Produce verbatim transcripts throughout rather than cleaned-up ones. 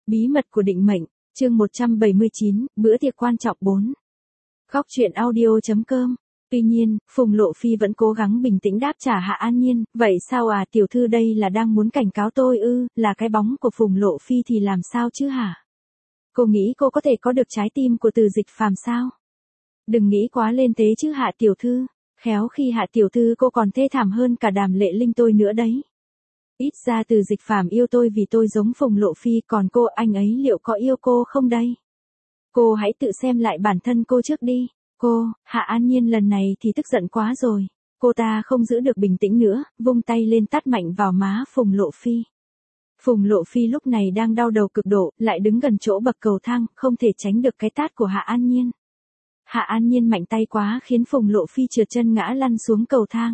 Bí mật của định mệnh, chương một trăm bảy mươi chín, bữa tiệc quan trọng bốn. Góc truyện audio.com. Tuy nhiên, Phùng Lộ Phi vẫn cố gắng bình tĩnh đáp trả Hạ An Nhiên, vậy sao à tiểu thư đây là đang muốn cảnh cáo tôi ư, là cái bóng của Phùng Lộ Phi thì làm sao chứ hả? Cô nghĩ cô có thể có được trái tim của Từ Dịch Phàm sao? Đừng nghĩ quá lên tế chứ Hạ tiểu thư, khéo khi Hạ tiểu thư cô còn thê thảm hơn cả Đàm Lệ Linh tôi nữa đấy. Ít ra Từ Dịch Phàm yêu tôi vì tôi giống Phùng Lộ Phi, còn cô, anh ấy liệu có yêu cô không đây? Cô hãy tự xem lại bản thân cô trước đi. Cô, Hạ An Nhiên lần này thì tức giận quá rồi. Cô ta không giữ được bình tĩnh nữa, vung tay lên tát mạnh vào má Phùng Lộ Phi. Phùng Lộ Phi lúc này đang đau đầu cực độ, lại đứng gần chỗ bậc cầu thang, không thể tránh được cái tát của Hạ An Nhiên. Hạ An Nhiên mạnh tay quá khiến Phùng Lộ Phi trượt chân ngã lăn xuống cầu thang.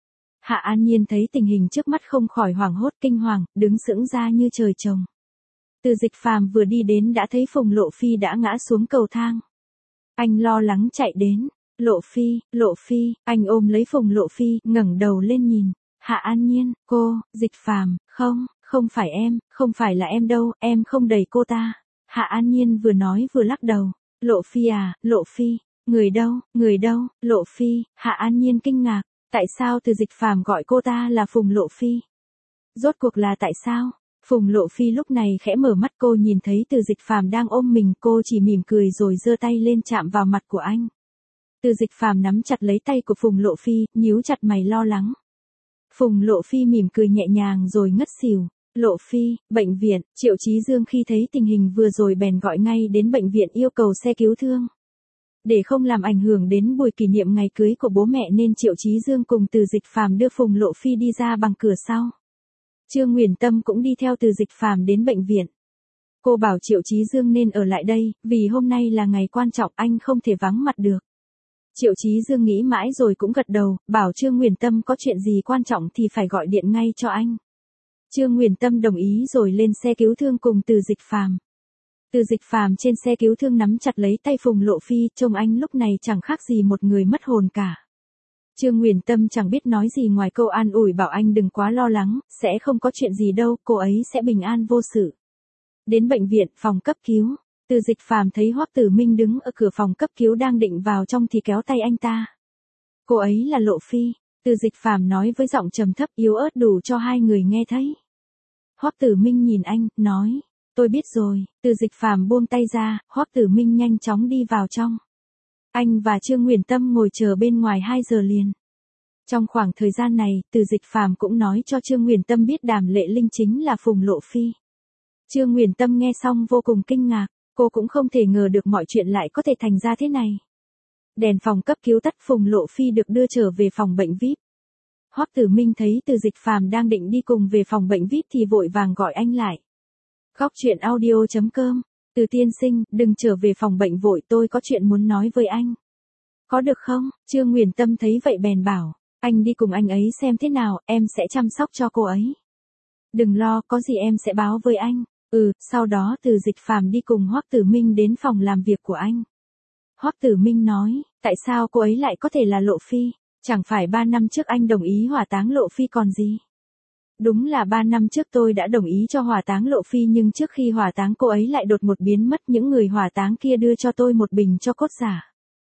Hạ An Nhiên thấy tình hình trước mắt không khỏi hoảng hốt kinh hoàng, đứng sững ra như trời trồng. Từ Dịch Phàm vừa đi đến đã thấy Phùng Lộ Phi đã ngã xuống cầu thang. Anh lo lắng chạy đến, Lộ Phi, Lộ Phi, anh ôm lấy Phùng Lộ Phi, ngẩng đầu lên nhìn. Hạ An Nhiên, cô, Dịch Phàm, không, không phải em, không phải là em đâu, em không đẩy cô ta. Hạ An Nhiên vừa nói vừa lắc đầu. Lộ Phi à, Lộ Phi, người đâu, người đâu, Lộ Phi, Hạ An Nhiên kinh ngạc. Tại sao Từ Dịch Phàm gọi cô ta là Phùng Lộ Phi? Rốt cuộc là tại sao? Phùng Lộ Phi lúc này khẽ mở mắt, cô nhìn thấy Từ Dịch Phàm đang ôm mình, cô chỉ mỉm cười rồi giơ tay lên chạm vào mặt của anh. Từ Dịch Phàm nắm chặt lấy tay của Phùng Lộ Phi, nhíu chặt mày lo lắng. Phùng Lộ Phi mỉm cười nhẹ nhàng rồi ngất xỉu. Lộ Phi, bệnh viện, Triệu Chí Dương khi thấy tình hình vừa rồi bèn gọi ngay đến bệnh viện yêu cầu xe cứu thương. Để không làm ảnh hưởng đến buổi kỷ niệm ngày cưới của bố mẹ nên Triệu Chí Dương cùng Từ Dịch Phàm đưa Phùng Lộ Phi đi ra bằng cửa sau. Trương Nguyền Tâm cũng đi theo Từ Dịch Phàm đến bệnh viện. Cô bảo Triệu Chí Dương nên ở lại đây, vì hôm nay là ngày quan trọng, anh không thể vắng mặt được. Triệu Chí Dương nghĩ mãi rồi cũng gật đầu, bảo Trương Nguyền Tâm có chuyện gì quan trọng thì phải gọi điện ngay cho anh. Trương Nguyền Tâm đồng ý rồi lên xe cứu thương cùng Từ Dịch Phàm. Từ Dịch Phàm trên xe cứu thương nắm chặt lấy tay Phùng Lộ Phi, trông anh lúc này chẳng khác gì một người mất hồn cả. Trương Nguyền Tâm chẳng biết nói gì ngoài câu an ủi bảo anh đừng quá lo lắng, sẽ không có chuyện gì đâu, cô ấy sẽ bình an vô sự. Đến bệnh viện, phòng cấp cứu, Từ Dịch Phàm thấy Hoắc Tử Minh đứng ở cửa phòng cấp cứu đang định vào trong thì kéo tay anh ta. Cô ấy là Lộ Phi, Từ Dịch Phàm nói với giọng trầm thấp yếu ớt đủ cho hai người nghe thấy. Hoắc Tử Minh nhìn anh, nói, tôi biết rồi. Từ Dịch Phàm buông tay ra, Hoắc Tử Minh nhanh chóng đi vào trong. Anh và Trương Nguyền Tâm ngồi chờ bên ngoài hai giờ liền. Trong khoảng thời gian này, Từ Dịch Phàm cũng nói cho Trương Nguyền Tâm biết Đàm Lệ Linh chính là Phùng Lộ Phi. Trương Nguyền Tâm nghe xong vô cùng kinh ngạc, cô cũng không thể ngờ được mọi chuyện lại có thể thành ra thế này. Đèn phòng cấp cứu tắt, Phùng Lộ Phi được đưa trở về phòng bệnh vi ai pi. Hoắc Tử Minh thấy Từ Dịch Phàm đang định đi cùng về phòng bệnh vi ai pi thì vội vàng gọi anh lại. Góc truyện audio.com. Từ tiên sinh, đừng trở về phòng bệnh vội, tôi có chuyện muốn nói với anh. Có được không? Trương Nguyền Tâm thấy vậy bèn bảo, anh đi cùng anh ấy xem thế nào, em sẽ chăm sóc cho cô ấy. Đừng lo, có gì em sẽ báo với anh. Ừ, sau đó Từ Dịch Phàm đi cùng Hoắc Tử Minh đến phòng làm việc của anh. Hoắc Tử Minh nói, tại sao cô ấy lại có thể là Lộ Phi? Chẳng phải ba năm trước anh đồng ý hỏa táng Lộ Phi còn gì? Đúng là ba năm trước tôi đã đồng ý cho hỏa táng Lộ Phi, nhưng trước khi hỏa táng cô ấy lại đột ngột biến mất, những người hỏa táng kia đưa cho tôi một bình tro cốt giả.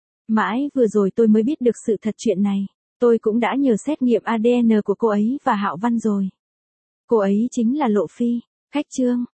Mãi vừa rồi tôi mới biết được sự thật chuyện này, tôi cũng đã nhờ xét nghiệm a đê en của cô ấy và Hạo Văn rồi. Cô ấy chính là Lộ Phi. Khách Trương,